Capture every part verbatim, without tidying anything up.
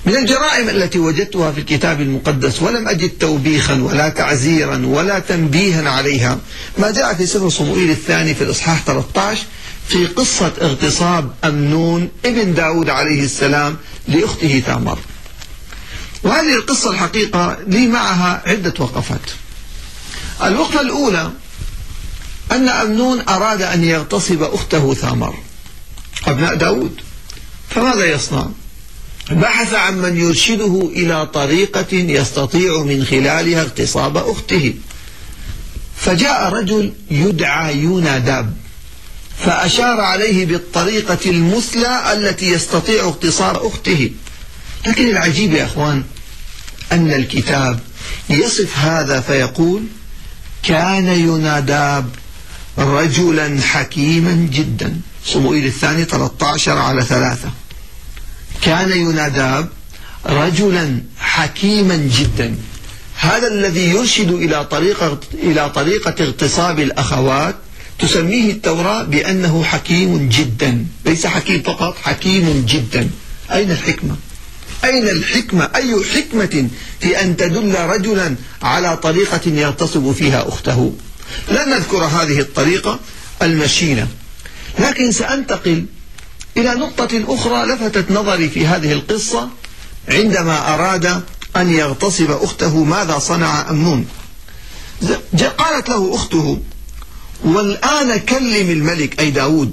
من الجرائم التي وجدتها في الكتاب المقدس ولم أجد توبيخا ولا تعزيرا ولا تنبيها عليها ما جاء في سفر صموئيل الثاني في الإصحاح ثلاثة عشر في قصة اغتصاب أمنون ابن داود عليه السلام لأخته تامر. وهذه القصة الحقيقة لي معها عدة وقفات. الوقفة الأولى أن أمنون أراد أن يغتصب أخته ثامر أبناء داود، فماذا يصنع؟ بحث عن من يرشده إلى طريقة يستطيع من خلالها اغتصاب أخته، فجاء رجل يدعى يوناداب فأشار عليه بالطريقة المثلى التي يستطيع اغتصاب أخته. لكن العجيب يا أخوان أن الكتاب يصف هذا فيقول: كان يوناداب رجلا حكيما جدا. صموئيل الثاني ثلاثة عشر على ثلاثة. كان يوناداب رجلا حكيما جدا. هذا الذي يرشد إلى طريقة إلى طريقة اغتصاب الأخوات تسميه التوراة بأنه حكيم جدا، ليس حكيم فقط، حكيم جدا. أين الحكمة؟ أين الحكمة؟ أي حكمة في أن تدل رجلا على طريقة يغتصب فيها أخته؟ لن نذكر هذه الطريقة المشينة، لكن سأنتقل إلى نقطة أخرى لفتت نظري في هذه القصة. عندما أراد أن يغتصب أخته ماذا صنع أمنون؟ قالت له أخته: والآن كلم الملك أي داود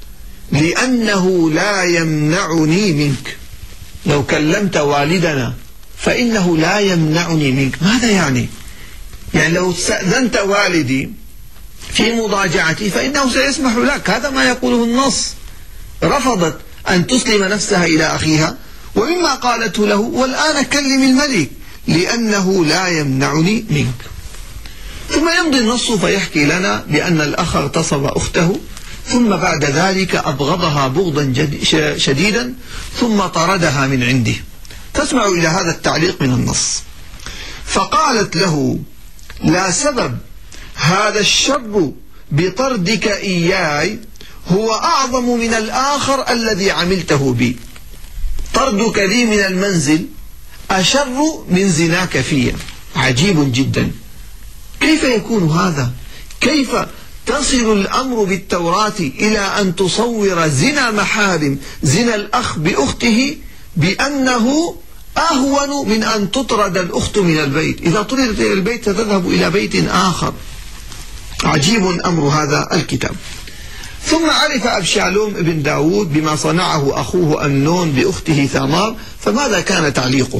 لأنه لا يمنعني منك. لو كلمت والدنا فإنه لا يمنعني منك. ماذا يعني؟ يعني لو استأذنت والدي في مضاجعتي فإنه سيسمح لك، هذا ما يقوله النص. رفضت أن تسلم نفسها إلى أخيها، ومما قالته له: والآن كلم الملك لأنه لا يمنعني منك. ثم يمضي النص فيحكي لنا بأن الأخ اغتصب أخته، ثم بعد ذلك أبغضها بغضا شديدا ثم طردها من عنده. تسمع إلى هذا التعليق من النص: فقالت له: لا سبب، هذا الشر بطردك إياي هو أعظم من الآخر الذي عملته بي. طردك لي من المنزل أشر من زناك في. عجيب جدا. كيف يكون هذا؟ كيف تصل الأمر بالتوراة إلى أن تصور زنا محارم، زنا الأخ بأخته، بأنه أهون من أن تطرد الأخت من البيت؟ إذا طردت إلى البيت ستذهب إلى بيت آخر. عجيب أمر هذا الكتاب. ثم عرف أبشالوم ابن داود بما صنعه أخوه أمنون بأخته ثامار، فماذا كان تعليقه؟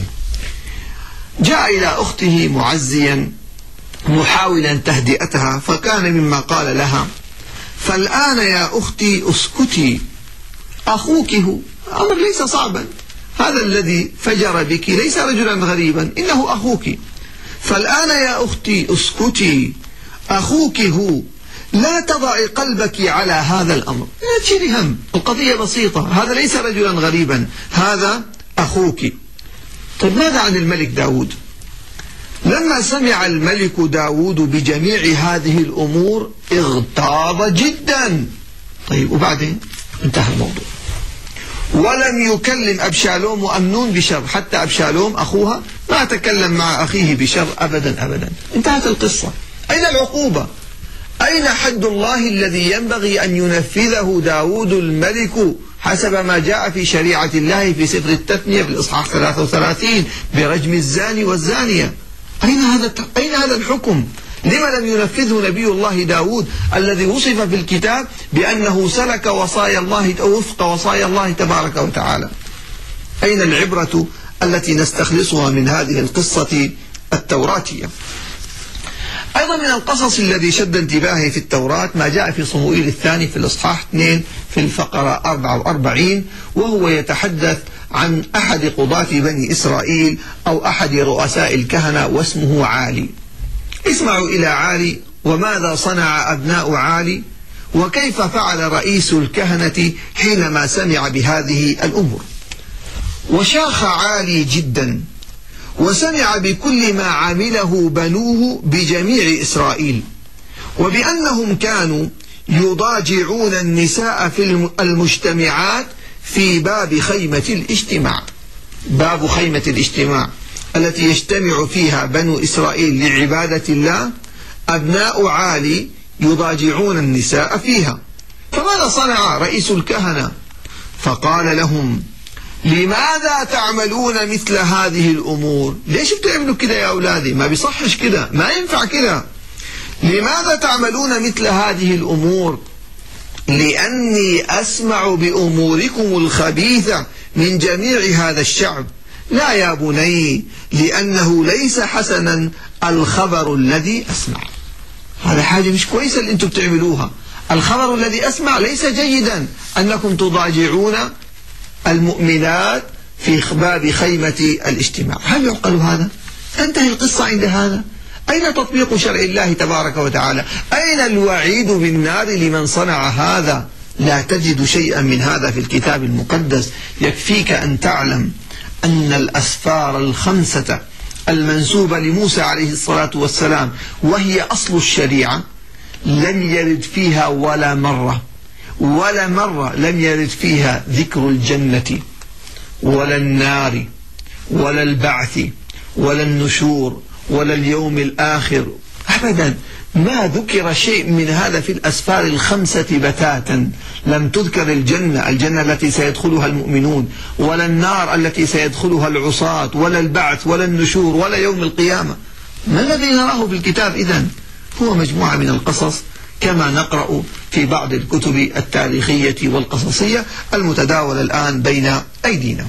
جاء إلى أخته معزيا محاولا تهدئتها، فكان مما قال لها: فالآن يا أختي اسكتي، أخوك هو. أمر ليس صعبا، هذا الذي فجر بك ليس رجلا غريبا، إنه أخوك. فالآن يا أختي اسكتي، أخوك هو، لا تضعي قلبك على هذا الأمر، لا تشيلي هم، القضية بسيطة، هذا ليس رجلا غريبا، هذا أخوك. طيب ماذا عن الملك داود؟ لما سمع الملك داود بجميع هذه الأمور اغتاظ جدا. طيب وبعدين انتهى الموضوع، ولم يكلم أبشالوم وأمنون بشر. حتى أبشالوم أخوها ما تكلم مع أخيه بشر أبدا أبدا. انتهت القصة. أين العقوبة؟ أين حد الله الذي ينبغي أن ينفذه داود الملك حسب ما جاء في شريعة الله في سفر التثنية في الإصحاح ثلاثة وثلاثين برجم الزاني والزانية؟ أين هذا أين هذا الحكم؟ لما لم ينفذه نبي الله داود الذي وصف في الكتاب بأنه سلك وصايا الله أو وفق وصايا الله تبارك وتعالى؟ أين العبرة التي نستخلصها من هذه القصة التوراتية؟ أيضا من القصص الذي شد انتباهي في التوراة ما جاء في صموئيل الثاني في الإصحاح اثنين في الفقرة أربعة وأربعين، وهو يتحدث عن أحد قضاة بني إسرائيل أو أحد رؤساء الكهنة واسمه عالي. اسمعوا إلى عالي وماذا صنع أبناء عالي، وكيف فعل رئيس الكهنة حينما سمع بهذه الأمور. وشاخ عالي جدا وسمع بكل ما عمله بنوه بجميع إسرائيل، وبأنهم كانوا يضاجعون النساء في المجتمعات في باب خيمة الاجتماع. باب خيمة الاجتماع التي يجتمع فيها بنو إسرائيل لعبادة الله، أبناء عالي يضاجعون النساء فيها. فماذا صنع رئيس الكهنة؟ فقال لهم: لماذا تعملون مثل هذه الأمور؟ ليش بتعملوا كده يا أولادي؟ ما بيصحش كده، ما ينفع كده. لماذا تعملون مثل هذه الأمور؟ لأني أسمع بأموركم الخبيثة من جميع هذا الشعب. لا يا بني، لأنه ليس حسنا الخبر الذي أسمع. هذا حاجة مش كويسة اللي أنتم بتعملوها. الخبر الذي أسمع ليس جيدا أنكم تضاجعون المؤمنات في باب خيمة الاجتماع. هل يعقل هذا؟ تنتهي القصة عند هذا؟ أين تطبيق شرع الله تبارك وتعالى؟ أين الوعيد بالنار لمن صنع هذا؟ لا تجد شيئا من هذا في الكتاب المقدس. يكفيك أن تعلم أن الأسفار الخمسة المنسوبة لموسى عليه الصلاة والسلام وهي أصل الشريعة لم يرد فيها ولا مرة ولا مرة لم يرد فيها ذكر الجنة ولا النار ولا البعث ولا النشور ولا اليوم الآخر أبدا. ما ذكر شيء من هذا في الأسفار الخمسة بتاتا. لم تذكر الجنة، الجنة التي سيدخلها المؤمنون، ولا النار التي سيدخلها العصاة، ولا البعث ولا النشور ولا يوم القيامة. ما الذي نراه في الكتاب إذن؟ هو مجموعة من القصص كما نقرأ في بعض الكتب التاريخية والقصصية المتداولة الآن بين أيدينا.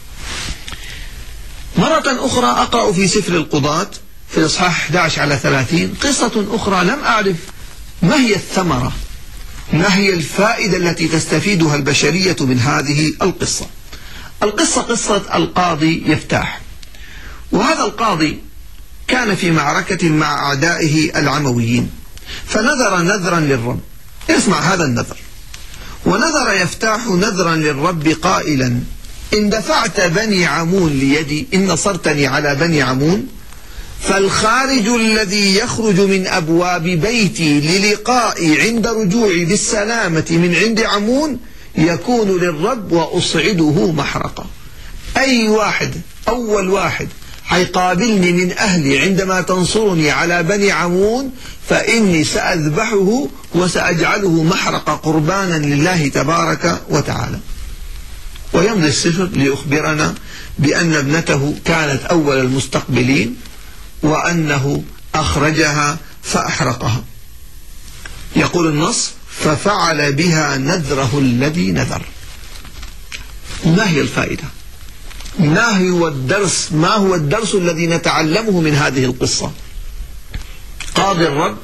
مرة أخرى أقرأ في سفر القضاة في الإصحاح أحد عشر على ثلاثين قصة أخرى لم أعرف ما هي الثمرة، ما هي الفائدة التي تستفيدها البشرية من هذه القصة. القصة قصة القاضي يفتاح، وهذا القاضي كان في معركة مع أعدائه العمويين، فنذر نذرا للرب. اسمع هذا النذر: ونذر يفتاح نذرا للرب قائلا: إن دفعت بني عمون ليدي، إن نصرتني على بني عمون، فالخارج الذي يخرج من أبواب بيتي للقائي عند رجوعي بالسلامة من عند عمون يكون للرب وأصعده محرقة. أي واحد، أول واحد حيقابلني من أهلي عندما تنصرني على بني عمون فإني سأذبحه وسأجعله محرق قربانا لله تبارك وتعالى. ويمضي السفر ليخبرنا بأن ابنته كانت أول المستقبلين وأنه أخرجها فأحرقها. يقول النص: ففعل بها نذره الذي نذر. ما هي الفائدة؟ ما هو الدرس؟ ما هو الدرس الذي نتعلمه من هذه القصة؟ قاضي الرب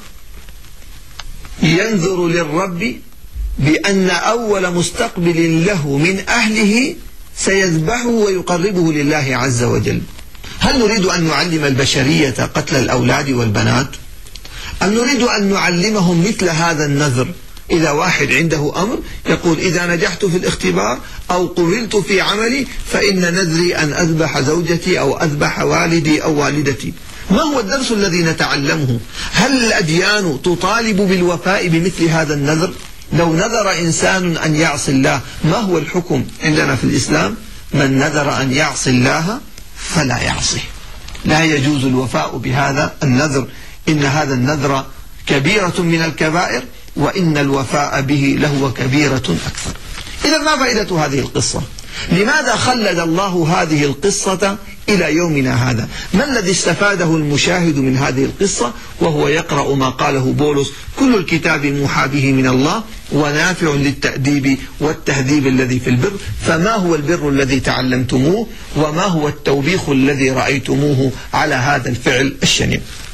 ينذر للرب بأن أول مستقبل له من أهله سيذبحه ويقربه لله عز وجل. هل نريد أن نعلم البشرية قتل الأولاد والبنات؟ أم نريد أن نعلمهم مثل هذا النذر؟ إذا واحد عنده أمر يقول: إذا نجحت في الاختبار أو قبلت في عملي فإن نذري أن أذبح زوجتي أو أذبح والدي أو والدتي. ما هو الدرس الذي نتعلمه؟ هل الأديان تطالب بالوفاء بمثل هذا النذر؟ لو نذر إنسان أن يعصي الله، ما هو الحكم عندنا في الإسلام؟ من نذر أن يعصي الله فلا يعصيه. لا يجوز الوفاء بهذا النذر، إن هذا النذر كبيرة من الكبائر، وإن الوفاء به لهو كبيرة أكثر. إذا ما فائدة هذه القصة؟ لماذا خلد الله هذه القصة إلى يومنا هذا؟ ما الذي استفاده المشاهد من هذه القصة وهو يقرأ ما قاله بولس: كل الكتاب موحى به من الله ونافع للتأديب والتهذيب الذي في البر؟ فما هو البر الذي تعلمتموه؟ وما هو التوبيخ الذي رأيتموه على هذا الفعل الشنيع؟